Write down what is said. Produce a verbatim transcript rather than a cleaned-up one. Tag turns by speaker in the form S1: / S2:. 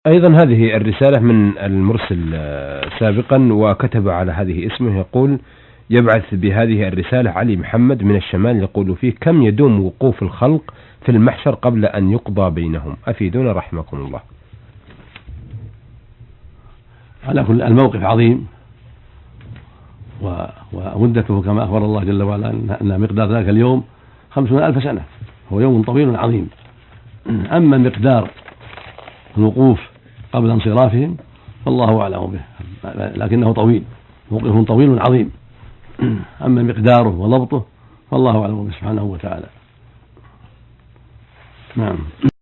S1: أيضا هذه الرسالة من المرسل سابقا وكتب على هذه اسمه، يقول: يبعث بهذه الرسالة علي محمد من الشمال، يقول فيه: كم يدوم وقوف الخلق في المحشر قبل أن يقضى بينهم؟ أفيدونا رحمكم الله.
S2: على كل الموقف عظيم، ومدته كما أخبر الله جل وعلا أن مقدار ذلك اليوم خمسون ألف سنة، هو يوم طويل عظيم. أما مقدار الوقوف قبل انصرافهم فالله أعلم به، لكنه طويل، موقف طويل عظيم. أما مقداره وضبطه فالله أعلم به سبحانه وتعالى. نعم.